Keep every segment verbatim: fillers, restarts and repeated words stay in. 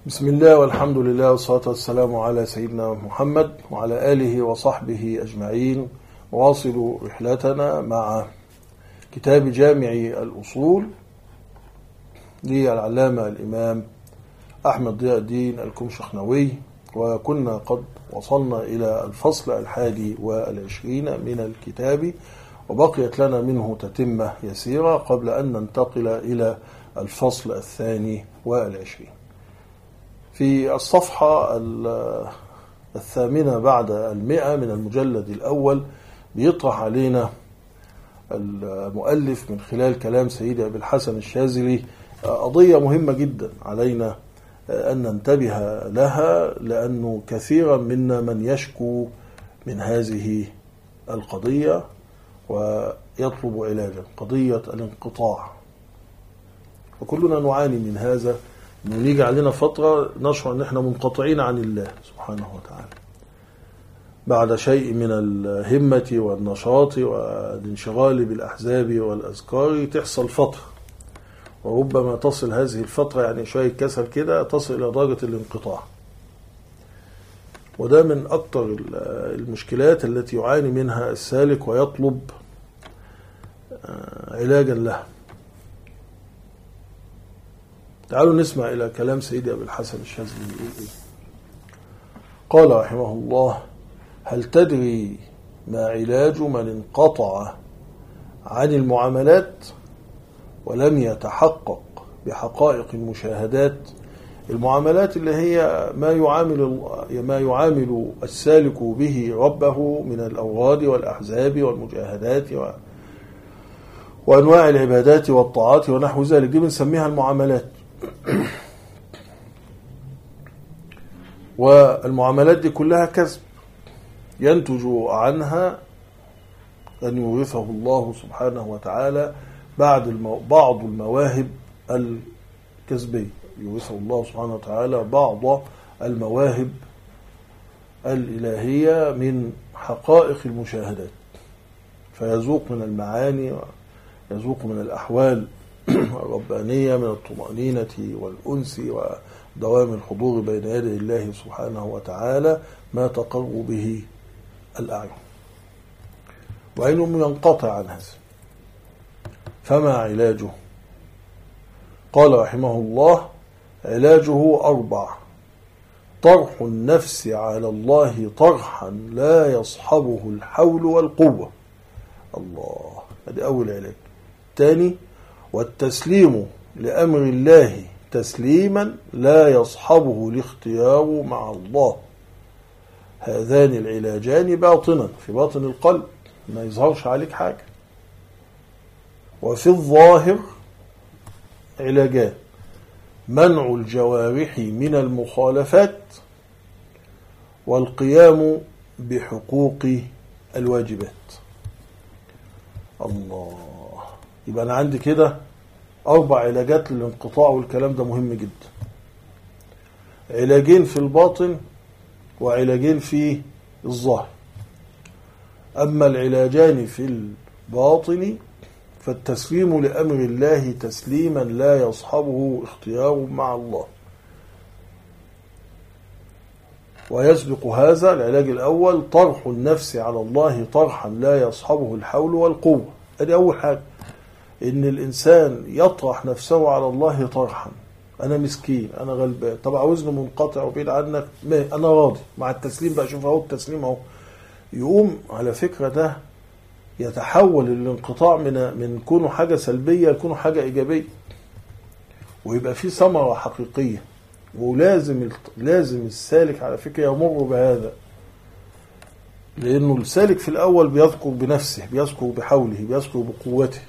بسم الله والحمد لله والصلاة والسلام على سيدنا محمد وعلى آله وصحبه أجمعين. واصل رحلتنا مع كتاب جامع الأصول للعلامة الإمام أحمد ضياء الدين الكمشخنوي، وكنا قد وصلنا إلى الفصل الحادي والعشرين من الكتاب، وبقيت لنا منه تتمة يسيرة قبل أن ننتقل إلى الفصل الثاني والعشرين. في الصفحة الثامنة بعد المئة من المجلد الأول بيطرح علينا المؤلف من خلال كلام سيدي أبي الحسن الشاذلي قضية مهمة جدا علينا أن ننتبه لها، لأنه كثيرا منا من يشكو من هذه القضية ويطلب علاجا، قضية الانقطاع. وكلنا نعاني من هذا، انه نيجي علينا فترة نشعر ان احنا منقطعين عن الله سبحانه وتعالى بعد شيء من الهمة والنشاط والانشغال بالأحزاب والأذكار. تحصل فترة، وربما تصل هذه الفترة يعني شوية كسل كده تصل إلى درجة الانقطاع، وده من أكثر المشكلات التي يعاني منها السالك ويطلب علاجا لها. تعالوا نسمع إلى كلام سيدي أبي الحسن الشاذلي. قال رحمه الله: هل تدري ما علاج من انقطع عن المعاملات ولم يتحقق بحقائق المشاهدات؟ المعاملات اللي هي ما يعامل ما يعامل السالك به ربه من الأوراد والأحزاب والمجاهدات و وأنواع العبادات والطاعات ونحو ذلك، دي بنسميها المعاملات. والمعاملات دي كلها كسب ينتج عنها أن يورثه الله سبحانه وتعالى بعد المو... بعض المواهب الكسبية، يورثه الله سبحانه وتعالى بعض المواهب الإلهية من حقائق المشاهدات، فيذوق من المعاني ويذوق من الأحوال الربانية، من الطمأنينة والأنس ودوام الحضور بين يدي الله سبحانه وتعالى ما تقر به الأعين، وعينهم ينقطع عن هذا. فما علاجه؟ قال رحمه الله: علاجه أربع: طرح النفس على الله طرحا لا يصحبه الحول والقوة. الله، هذا أول علاج. الثاني: والتسليم لأمر الله تسليما لا يصحبه الاختيار مع الله. هذان العلاجان باطنا، في باطن القلب، ما يظهرش عليك حاجة. وفي الظاهر علاجان: منع الجوارح من المخالفات والقيام بحقوق الواجبات. الله، يبقى أنا عندي كده أربع علاجات للانقطاع، والكلام ده مهم جدا. علاجين في الباطن وعلاجين في الظاهر. أما العلاجان في الباطن فالتسليم لأمر الله تسليما لا يصحبه اختيار مع الله. ويسبق هذا العلاج الأول طرح النفس على الله طرحا لا يصحبه الحول والقوة. هذه أول حاجة، إن الإنسان يطرح نفسه على الله طرحا. أنا مسكين، أنا غلبان، طب عاوزني منقطع وبعيد عنك، ما أنا راضي مع التسليم بقى. شوف أهو التسليم أهو. يقوم على فكرة ده يتحول الانقطاع من من كونه حاجة سلبية لكونه حاجة إيجابية، ويبقى فيه ثمرة حقيقية. ولازم لازم السالك على فكرة يمر بهذا، لأنه السالك في الأول بيذكر بنفسه، بيذكر بحوله، بيذكر بقوته،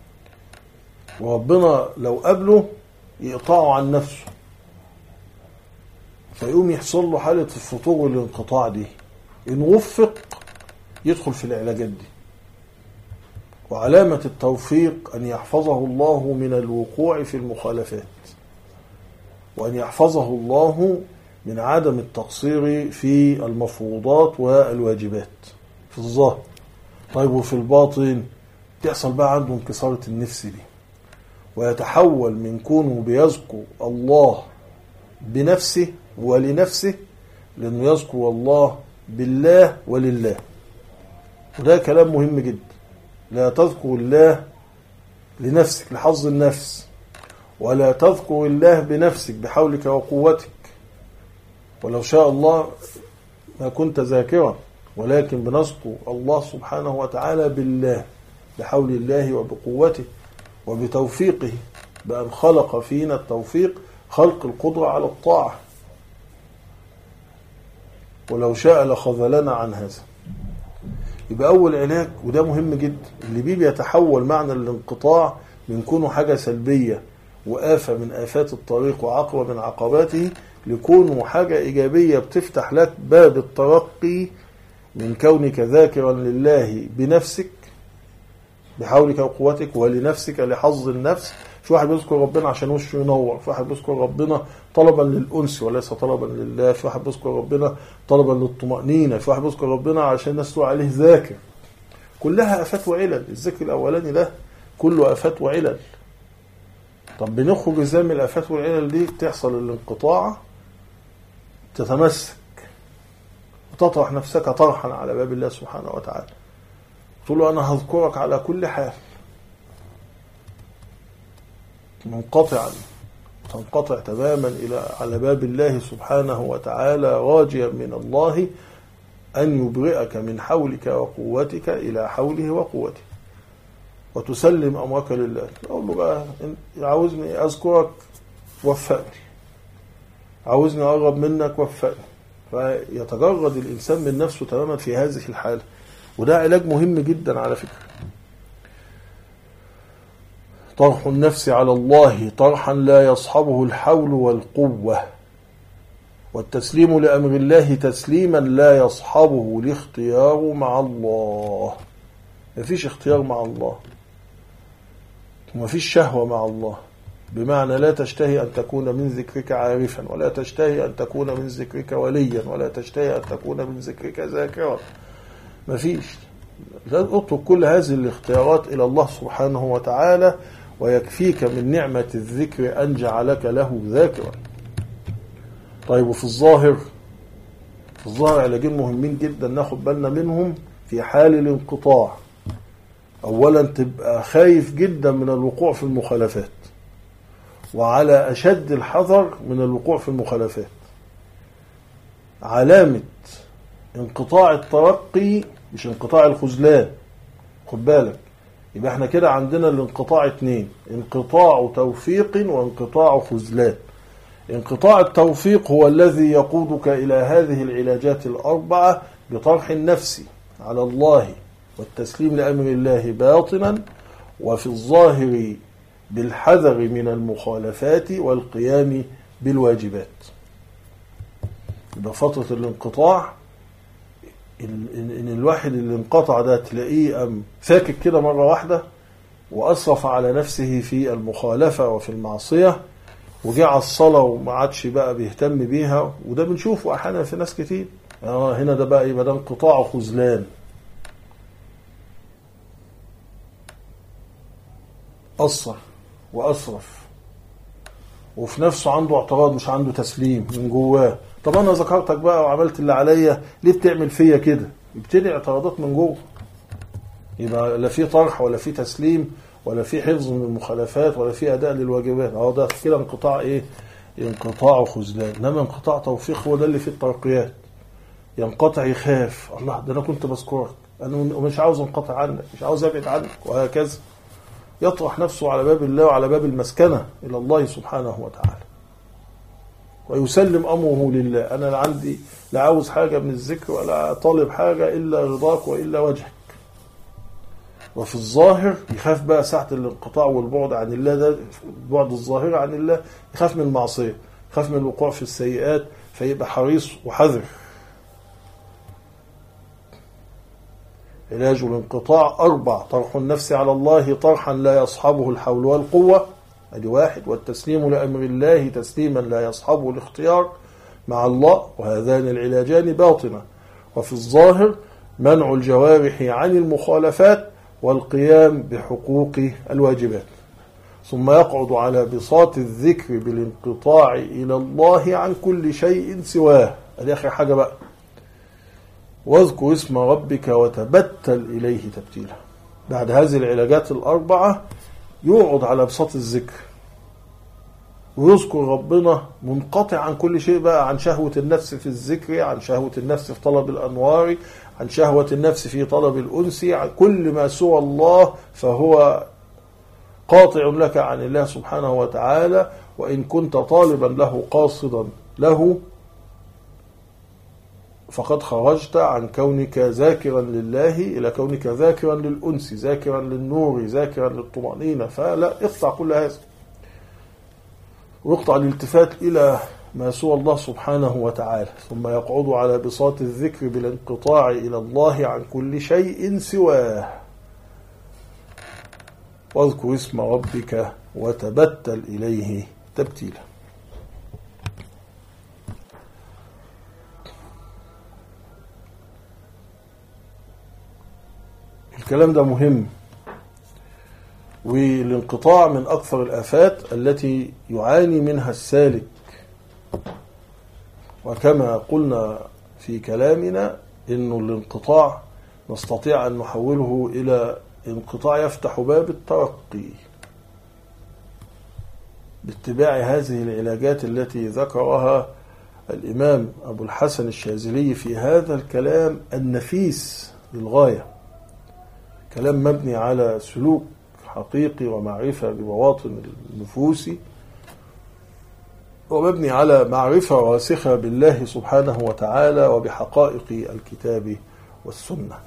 وربنا لو قبله يقطعه عن نفسه، فيقوم يحصل له حالة الفتور والانقطاع دي. إن وفق يدخل في العلاجات دي. وعلامة التوفيق أن يحفظه الله من الوقوع في المخالفات، وأن يحفظه الله من عدم التقصير في المفروضات والواجبات في الظاهر. طيب وفي الباطن تحصل بقى عنده انكسارة النفس دي، ويتحول من كونه بيذكر الله بنفسه ولنفسه، لأنه يذكر الله بالله ولله، وده كلام مهم جدا. لا تذكر الله لنفسك لحظ النفس، ولا تذكر الله بنفسك بحولك وقوتك، ولو شاء الله ما كنت ذاكرا، ولكن بنذكر الله سبحانه وتعالى بالله بحول الله وبقوته وبتوفيقه، بأن خلق فينا التوفيق، خلق القدرة على الطاعة، ولو شاء لخذلنا عن هذا. يبقى أول علاج، وده مهم جدا، اللي بيه بيتحول معنى الانقطاع من كونه حاجة سلبية وآفة من آفات الطريق وعقبة من عقباته، لكونه حاجة إيجابية بتفتح لك باب الترقي من كونك ذاكرا لله بنفسك بحولك وقوتك، ولنفسك لحظ النفس. في واحد بيذكر ربنا عشان وشه ينور، في واحد بيذكر ربنا طلبا للأنس وليس طلبا لله، في واحد بيذكر ربنا طلبا للطمأنينة، في واحد بيذكر ربنا عشان الناس تقول عليه ذاكر. كلها آفات وعلل. الذكر الأولاني ده كله آفات وعلل. طب بنخرج ازاي من الآفات والعلل دي؟ تحصل الانقطاع، تتمسك وتطرح نفسك طرحا على باب الله سبحانه وتعالى، تقول له أنا هذكرك على كل حال، منقطعا، تنقطع تماما إلى على باب الله سبحانه وتعالى، راجيا من الله أن يبرئك من حولك وقوتك إلى حوله وقوته، وتسلم أمرك لله. أقول له بقى عاوزني أذكرك وفقني، عاوزني أقرب منك وفقني. فيتجرد الإنسان من نفسه تماما في هذه الحالة، وده علاج مهم جدا على فكرة. طرح النفس على الله طرحا لا يصحبه الحول والقوة، والتسليم لأمر الله تسليما لا يصحبه الاختيار مع الله. مفيش اختيار مع الله، ومفيش شهوة مع الله، بمعنى لا تشتهي أن تكون من ذكرك عارفا، ولا تشتهي أن تكون من ذكرك وليا، ولا تشتهي أن تكون من ذكرك ذاكرا. مفيش. اترك كل هذه الاختيارات إلى الله سبحانه وتعالى، ويكفيك من نعمة الذكر أن جعلك له ذاكرا. طيب، وفي الظاهر في الظاهر علاجين مهمين جدا ناخد بالنا منهم في حال الانقطاع. أولا، تبقى خايف جدا من الوقوع في المخالفات، وعلى أشد الحذر من الوقوع في المخالفات. علامة انقطاع الترقي مش انقطاع الخذلان، خد بالك. يبقى احنا كده عندنا الانقطاع اتنين، انقطاع توفيق وانقطاع خذلان. انقطاع التوفيق هو الذي يقودك إلى هذه العلاجات الأربعة بطرح النفس على الله والتسليم لأمر الله باطنا، وفي الظاهر بالحذر من المخالفات والقيام بالواجبات. يبقى فترة الانقطاع، إن الواحد اللي انقطع ده تلاقيه أم فاكك كده مرة واحدة، وأسرف على نفسه في المخالفة وفي المعصية، وجاء على الصلاة وما عادش بقى بيهتم بيها. وده بنشوفه أحيانا في ناس كتير. آه هنا ده بقى يبقى ده انقطاع خذلان. أصر وأسرف، وفي نفسه عنده اعتراض، مش عنده تسليم من جواه. طب أنا ذكرتك بقى وعملت اللي عليا، ليه بتعمل فيا كده؟ يبتدي اعتراضات من جوه. يبقى لا في طرح ولا في تسليم ولا في حفظ من المخالفات ولا في أداء للواجبات. اهو ده كده انقطاع إيه؟ انقطاع خذلان. إنما انقطاع توفيق هو ده اللي فيه الترقيات. ينقطع يخاف، الله ده أنا كنت بذكرك، أنا مش عاوز انقطع عنك، مش عاوز أبعد عنك، وهكذا. يطرح نفسه على باب الله وعلى باب المسكنة إلى الله سبحانه وتعالى، ويسلم أمره لله. أنا لا عندي لا عاوز حاجة من الذكر ولا طالب حاجة إلا رضاك وإلا وجهك. وفي الظاهر يخاف بقى ساعة الانقطاع والبعد عن الله، ده البعد الظاهر عن الله، يخاف من المعصية، يخاف من الوقوع في السيئات، فيبقى حريص وحذر. علاج الانقطاع أربع: طرح النفس على الله طرحا لا يصحبه الحول والقوة، ادي واحد، والتسليم لأمر الله تسليما لا يصحبه الاختيار مع الله، وهذان العلاجان باطنة. وفي الظاهر منع الجوارح عن المخالفات والقيام بحقوق الواجبات. ثم يقعد على بساط الذكر بالانقطاع إلى الله عن كل شيء سواه. هذه آخر حاجة بقى. واذكر اسم ربك وتبتل إليه تبتيلا. بعد هذه العلاجات الأربعة يقعد على بساط الذكر ويذكر ربنا منقطع عن كل شيء بقى، عن شهوة النفس في الذكر، عن شهوة النفس في طلب الأنوار، عن شهوة النفس في طلب الأنس، عن كل ما سوى الله فهو قاطع لك عن الله سبحانه وتعالى. وإن كنت طالبا له قاصدا له فقد خرجت عن كونك ذاكرا لله إلى كونك ذاكرا للأنس، ذاكرا للنور، ذاكرا للطمأنينة. فلا، اقطع كل هذا ويقطع الالتفات إلى ما سوى الله سبحانه وتعالى. ثم يقعد على بساط الذكر بالانقطاع إلى الله عن كل شيء سواه. واذكر اسم ربك وتبتل إليه تبتيلا. الكلام ده مهم، والانقطاع من أكثر الآفات التي يعاني منها السالك. وكما قلنا في كلامنا إنه الانقطاع نستطيع أن نحوله إلى انقطاع يفتح باب الترقي باتباع هذه العلاجات التي ذكرها الإمام أبو الحسن الشاذلي في هذا الكلام النفيس للغاية. كلام مبني على سلوك حقيقي ومعرفة ببواطن النفوس، ومبني على معرفة راسخة بالله سبحانه وتعالى وبحقائق الكتاب والسنة.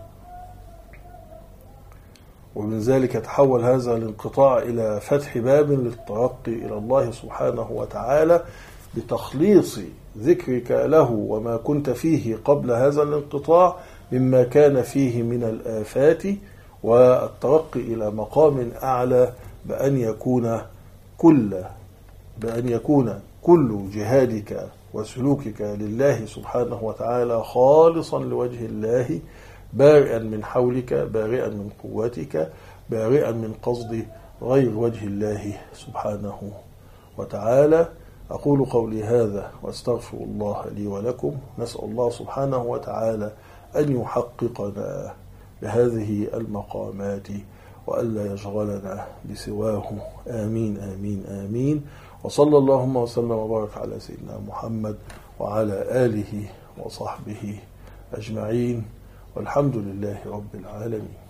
ومن ذلك تحول هذا الانقطاع إلى فتح باب للترقي إلى الله سبحانه وتعالى بتخليص ذكرك له وما كنت فيه قبل هذا الانقطاع مما كان فيه من الآفات، والترقي إلى مقام أعلى بأن يكون كل بأن يكون كل جهادك وسلوكك لله سبحانه وتعالى خالصا لوجه الله، بارئا من حولك، بارئا من قوتك، بارئا من قصد غير وجه الله سبحانه وتعالى. أقول قولي هذا وأستغفر الله لي ولكم. نسأل الله سبحانه وتعالى أن يحققنا بهذه المقامات وألا يشغلنا بسواه. آمين آمين آمين. وصلى اللهم وسلم وبارك على سيدنا محمد وعلى آله وصحبه أجمعين، والحمد لله رب العالمين.